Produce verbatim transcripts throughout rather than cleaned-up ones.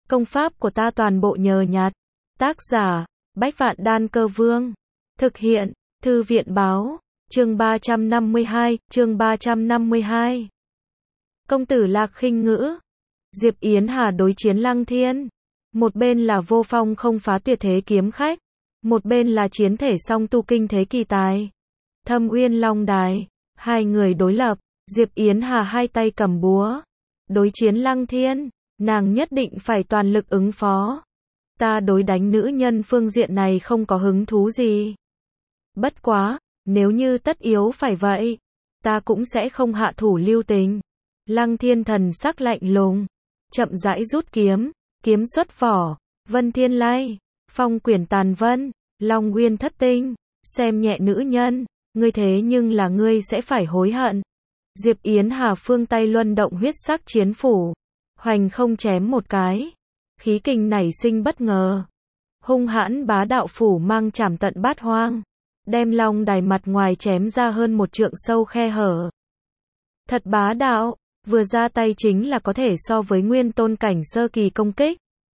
Công pháp của ta toàn bộ nhờ nhặt. Tác giả, Bách Vạn Đan Cơ Vương. Thực hiện, Thư viện Báo. Chương ba trăm năm mươi hai, chương ba trăm năm mươi hai. Công tử Lạc Khinh Ngữ. Diệp Yến Hà đối chiến Lăng Thiên. Một bên là vô phong không phá tuyệt thế kiếm khách, một bên là chiến thể song tu kinh thế kỳ tài. Thâm Uyên Long Đài, hai người đối lập, Diệp Yến Hà hai tay cầm búa, đối chiến Lăng Thiên, nàng nhất định phải toàn lực ứng phó. Ta đối đánh nữ nhân phương diện này không có hứng thú gì. Bất quá, nếu như tất yếu phải vậy, ta cũng sẽ không hạ thủ lưu tình. Lăng Thiên thần sắc lạnh lùng, chậm rãi rút kiếm, kiếm xuất vỏ, Vân Thiên Lai, Phong Quyển Tàn Vân, Long Nguyên Thất Tinh, xem nhẹ nữ nhân, ngươi thế nhưng là ngươi sẽ phải hối hận. Diệp Yến Hà phương tay luân động huyết sắc chiến phủ, hoành không chém một cái, khí kình nảy sinh bất ngờ, hung hãn bá đạo phủ mang chảm tận bát hoang, đem Long Đài mặt ngoài chém ra hơn một trượng sâu khe hở. Thật bá đạo, vừa ra tay chính là có thể so với nguyên tôn cảnh sơ kỳ công kích.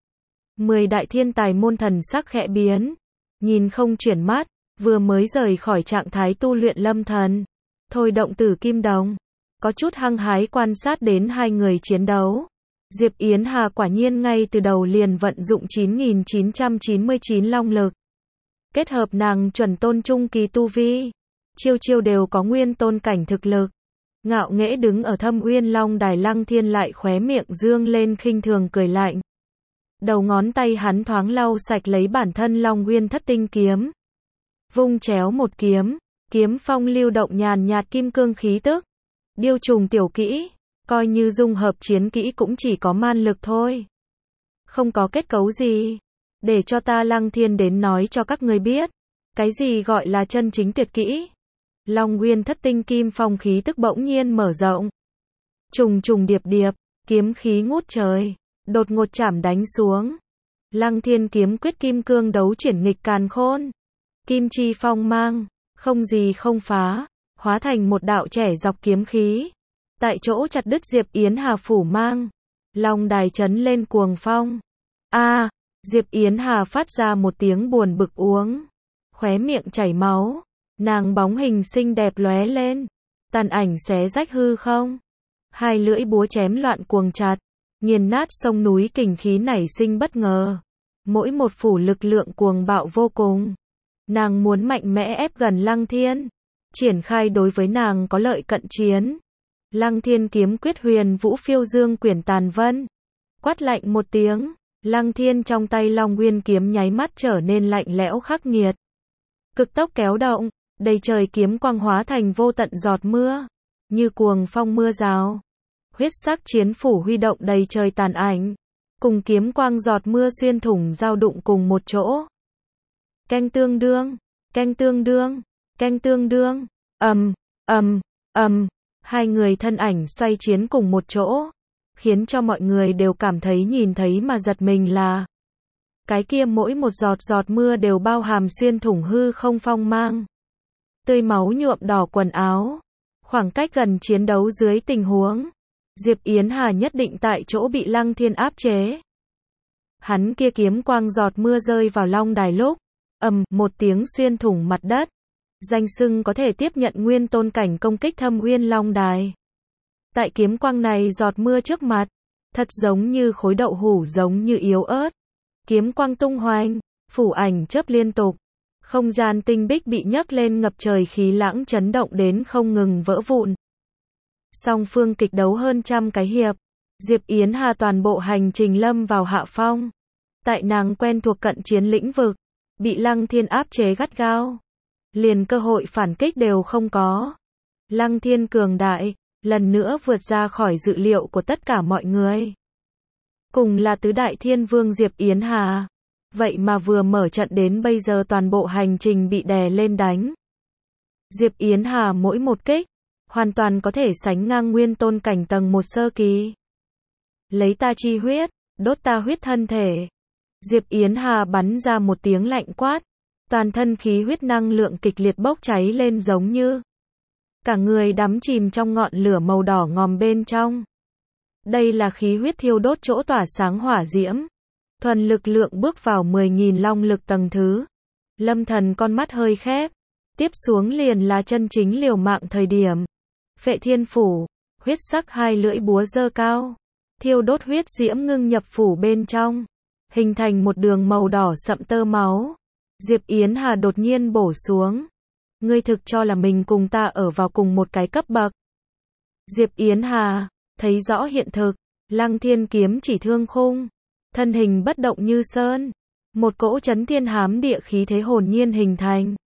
Mười đại thiên tài môn thần sắc khẽ biến, nhìn không chuyển mắt, vừa mới rời khỏi trạng thái tu luyện lâm thần, thôi động Tử Kim Đồng, có chút hăng hái quan sát đến hai người chiến đấu. Diệp Yến Hà quả nhiên ngay từ đầu liền vận dụng chín nghìn chín trăm chín mươi chín long lực, kết hợp nàng chuẩn tôn trung kỳ tu vi, chiêu chiêu đều có nguyên tôn cảnh thực lực. Ngạo nghễ đứng ở Thâm Uyên Long Đài Lăng Thiên lại khóe miệng dương lên khinh thường cười lạnh. Đầu ngón tay hắn thoáng lau sạch lấy bản thân Long Nguyên Thất Tinh kiếm, vung chéo một kiếm, kiếm phong lưu động nhàn nhạt kim cương khí tức. Điêu trùng tiểu kỹ, coi như dung hợp chiến kỹ cũng chỉ có man lực thôi, không có kết cấu gì. Để cho ta Lăng Thiên đến nói cho các người biết, cái gì gọi là chân chính tuyệt kỹ. Long Nguyên Thất Tinh kim phong khí tức bỗng nhiên mở rộng, trùng trùng điệp điệp, kiếm khí ngút trời, đột ngột chảm đánh xuống. Lăng Thiên kiếm quyết kim cương đấu chuyển nghịch càn khôn, kim chi phong mang, không gì không phá, hóa thành một đạo trẻ dọc kiếm khí, tại chỗ chặt đứt Diệp Yến Hà phủ mang. Long Đài chấn lên cuồng phong. A, à, Diệp Yến Hà phát ra một tiếng buồn bực uống, khóe miệng chảy máu, nàng bóng hình xinh đẹp lóe lên, tàn ảnh xé rách hư không. Hai lưỡi búa chém loạn cuồng chặt, nghiền nát sông núi kình khí nảy sinh bất ngờ. Mỗi một phủ lực lượng cuồng bạo vô cùng. Nàng muốn mạnh mẽ ép gần Lăng Thiên, triển khai đối với nàng có lợi cận chiến. Lăng Thiên kiếm quyết huyền vũ phiêu dương quyển tàn vân. Quát lạnh một tiếng, Lăng Thiên trong tay Long Nguyên kiếm nháy mắt trở nên lạnh lẽo khắc nghiệt. Cực tốc kéo động, đầy trời kiếm quang hóa thành vô tận giọt mưa, như cuồng phong mưa rào. Huyết sắc chiến phủ huy động đầy trời tàn ảnh, cùng kiếm quang giọt mưa xuyên thủng giao đụng cùng một chỗ. Canh tương đương, canh tương đương, canh tương đương, ầm, ầm, ầm, hai người thân ảnh xoay chiến cùng một chỗ, khiến cho mọi người đều cảm thấy nhìn thấy mà giật mình là cái kia mỗi một giọt giọt mưa đều bao hàm xuyên thủng hư không phong mang, tươi máu nhuộm đỏ quần áo. Khoảng cách gần chiến đấu dưới tình huống, Diệp Yến Hà nhất định tại chỗ bị Lăng Thiên áp chế. Hắn kia kiếm quang giọt mưa rơi vào Long Đài lúc, ầm, một tiếng xuyên thủng mặt đất. Danh xưng có thể tiếp nhận nguyên tôn cảnh công kích Thâm Uyên Long Đài. Tại kiếm quang này giọt mưa trước mặt, thật giống như khối đậu hũ giống như yếu ớt. Kiếm quang tung hoành, phủ ảnh chớp liên tục. Không gian tinh bích bị nhấc lên ngập trời khí lãng chấn động đến không ngừng vỡ vụn. Song phương kịch đấu hơn trăm cái hiệp, Diệp Yến Hà toàn bộ hành trình lâm vào hạ phong. Tại nàng quen thuộc cận chiến lĩnh vực, bị Lăng Thiên áp chế gắt gao, liền cơ hội phản kích đều không có. Lăng Thiên cường đại, lần nữa vượt ra khỏi dự liệu của tất cả mọi người. Cùng là tứ đại thiên vương Diệp Yến Hà, vậy mà vừa mở trận đến bây giờ toàn bộ hành trình bị đè lên đánh. Diệp Yến Hà mỗi một kích, hoàn toàn có thể sánh ngang nguyên tôn cảnh tầng một sơ kỳ. Lấy ta chi huyết, đốt ta huyết thân thể. Diệp Yến Hà bắn ra một tiếng lạnh quát, toàn thân khí huyết năng lượng kịch liệt bốc cháy lên giống như cả người đắm chìm trong ngọn lửa màu đỏ ngòm bên trong. Đây là khí huyết thiêu đốt chỗ tỏa sáng hỏa diễm, thuần lực lượng bước vào mười nghìn long lực tầng thứ. Lâm Thần con mắt hơi khép, tiếp xuống liền là chân chính liều mạng thời điểm. Phệ Thiên Phủ, huyết sắc hai lưỡi búa giơ cao, thiêu đốt huyết diễm ngưng nhập phủ bên trong, hình thành một đường màu đỏ sậm tơ máu. Diệp Yến Hà đột nhiên bổ xuống. Ngươi thực cho là mình cùng ta ở vào cùng một cái cấp bậc. Diệp Yến Hà, thấy rõ hiện thực, Lăng Thiên kiếm chỉ thương khung, thân hình bất động như sơn, một cỗ chấn thiên hám địa khí thế hồn nhiên hình thành.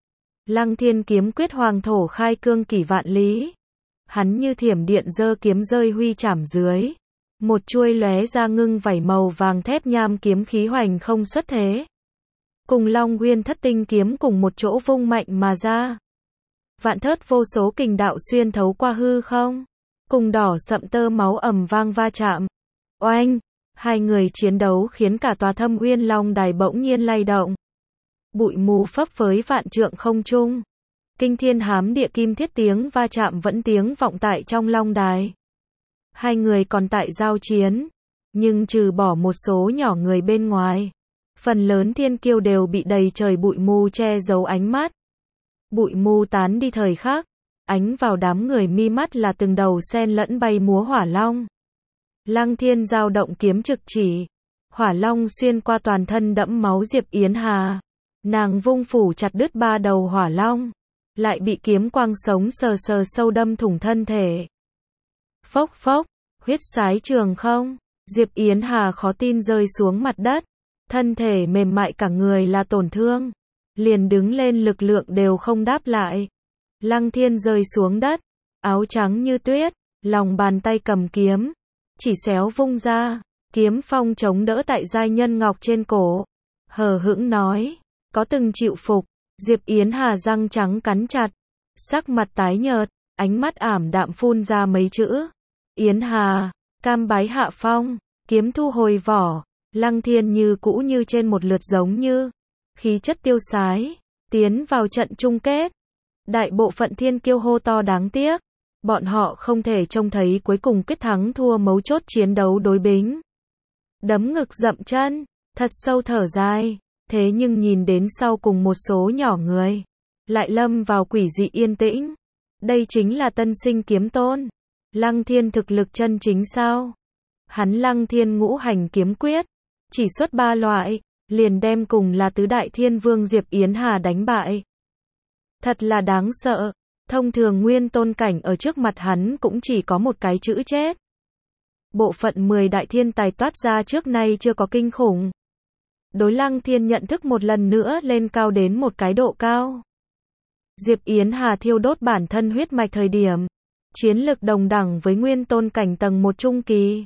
Lăng Thiên kiếm quyết hoàng thổ khai cương kỷ vạn lý. Hắn như thiểm điện giơ kiếm rơi huy chảm dưới, một chuôi lóe ra ngưng vảy màu vàng thép nham kiếm khí hoành không xuất thế. Cùng Long Nguyên Thất Tinh kiếm cùng một chỗ vung mạnh mà ra. Vạn thớt vô số kình đạo xuyên thấu qua hư không, cùng đỏ sậm tơ máu ầm vang va chạm. Oanh, hai người chiến đấu khiến cả tòa Thâm Uyên Long Đài bỗng nhiên lay động. Bụi mù phấp phới vạn trượng không trung. Kinh thiên hám địa kim thiết tiếng va chạm vẫn tiếng vọng tại trong Long Đài. Hai người còn tại giao chiến, nhưng trừ bỏ một số nhỏ người bên ngoài, phần lớn thiên kiêu đều bị đầy trời bụi mù che giấu ánh mắt. Bụi mù tán đi thời khắc, ánh vào đám người mi mắt là từng đầu sen lẫn bay múa hỏa long. Lăng Thiên dao động kiếm trực chỉ, hỏa long xuyên qua toàn thân đẫm máu Diệp Yến Hà. Nàng vung phủ chặt đứt ba đầu hỏa long, lại bị kiếm quang sống sờ sờ sâu đâm thủng thân thể. Phốc phốc, huyết sái trường không, Diệp Yến Hà khó tin rơi xuống mặt đất, thân thể mềm mại cả người là tổn thương, liền đứng lên lực lượng đều không đáp lại. Lăng Thiên rơi xuống đất, áo trắng như tuyết, lòng bàn tay cầm kiếm, chỉ xéo vung ra, kiếm phong chống đỡ tại giai nhân ngọc trên cổ, hờ hững nói, có từng chịu phục. Diệp Yến Hà răng trắng cắn chặt, sắc mặt tái nhợt, ánh mắt ảm đạm phun ra mấy chữ. Yến Hà, cam bái hạ phong, kiếm thu hồi vỏ. Lăng Thiên như cũ như trên một lượt giống như, khí chất tiêu sái, tiến vào trận chung kết. Đại bộ phận thiên kiêu hô to đáng tiếc, bọn họ không thể trông thấy cuối cùng quyết thắng thua mấu chốt chiến đấu đối bính. Đấm ngực dậm chân, thật sâu thở dài, thế nhưng nhìn đến sau cùng một số nhỏ người, lại lâm vào quỷ dị yên tĩnh. Đây chính là tân sinh kiếm tôn. Lăng Thiên thực lực chân chính sao? Hắn Lăng Thiên ngũ hành kiếm quyết, chỉ xuất ba loại, liền đem cùng là tứ đại thiên vương Diệp Yến Hà đánh bại. Thật là đáng sợ, thông thường nguyên tôn cảnh ở trước mặt hắn cũng chỉ có một cái chữ chết. Bộ phận mười đại thiên tài toát ra trước nay chưa có kinh khủng. Đối Lăng Thiên nhận thức một lần nữa lên cao đến một cái độ cao. Diệp Yến Hà thiêu đốt bản thân huyết mạch thời điểm, chiến lực đồng đẳng với nguyên tôn cảnh tầng một trung kỳ.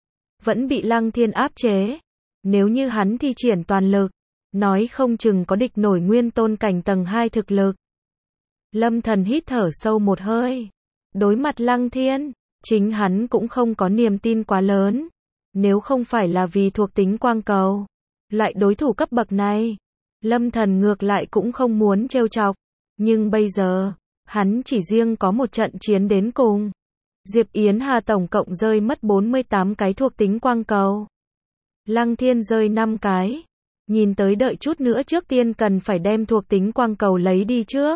Vẫn bị Lăng Thiên áp chế. Nếu như hắn thi triển toàn lực, nói không chừng có địch nổi nguyên tôn cảnh tầng hai thực lực. Lâm Thần hít thở sâu một hơi. Đối mặt Lăng Thiên, chính hắn cũng không có niềm tin quá lớn. Nếu không phải là vì thuộc tính quang cầu, loại đối thủ cấp bậc này, Lâm Thần ngược lại cũng không muốn trêu chọc. Nhưng bây giờ, hắn chỉ riêng có một trận chiến đến cùng. Diệp Yến Hà tổng cộng rơi mất bốn mươi tám cái thuộc tính quang cầu. Lăng Thiên rơi năm cái. Nhìn tới đợi chút nữa trước tiên cần phải đem thuộc tính quang cầu lấy đi trước.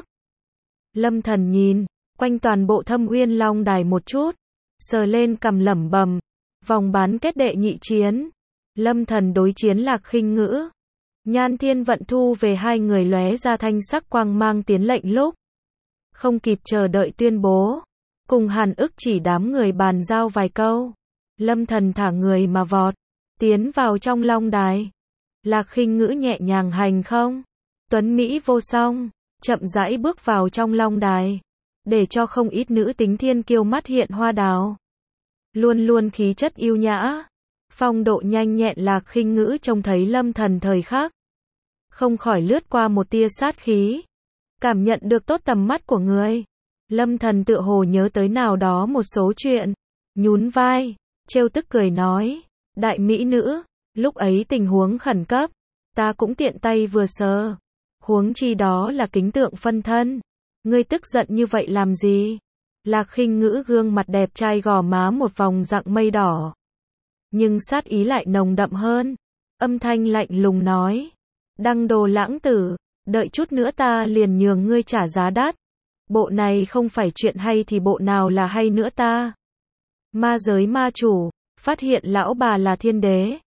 Lâm Thần nhìn quanh toàn bộ Thâm Uyên Long Đài một chút, sờ lên cằm lẩm bẩm, vòng bán kết đệ nhị chiến, Lâm Thần đối chiến Lạc Khinh Ngữ. Nhan Thiên Vận thu về hai người lóe ra thanh sắc quang mang tiến lệnh lúc, không kịp chờ đợi tuyên bố, cùng Hàn Ức chỉ đám người bàn giao vài câu, Lâm Thần thả người mà vọt, tiến vào trong Long Đài. Lạc Khinh Ngữ nhẹ nhàng hành không, tuấn mỹ vô song, chậm rãi bước vào trong Long Đài, để cho không ít nữ tính thiên kiêu mắt hiện hoa đào. Luôn luôn khí chất yêu nhã, phong độ nhanh nhẹn Lạc Khinh Ngữ trông thấy Lâm Thần thời khắc, không khỏi lướt qua một tia sát khí, cảm nhận được tốt tầm mắt của người. Lâm Thần tựa hồ nhớ tới nào đó một số chuyện, nhún vai, trêu tức cười nói, đại mỹ nữ, lúc ấy tình huống khẩn cấp, ta cũng tiện tay vừa sờ, huống chi đó là kính tượng phân thân, ngươi tức giận như vậy làm gì? Lạc Khinh Ngữ gương mặt đẹp trai gò má một vòng dạng mây đỏ, nhưng sát ý lại nồng đậm hơn. Âm thanh lạnh lùng nói. Đăng Đồ Lãng Tử, đợi chút nữa ta liền nhường ngươi trả giá đắt. Bộ này không phải chuyện hay thì bộ nào là hay nữa ta? Ma giới ma chủ, phát hiện lão bà là thiên đế.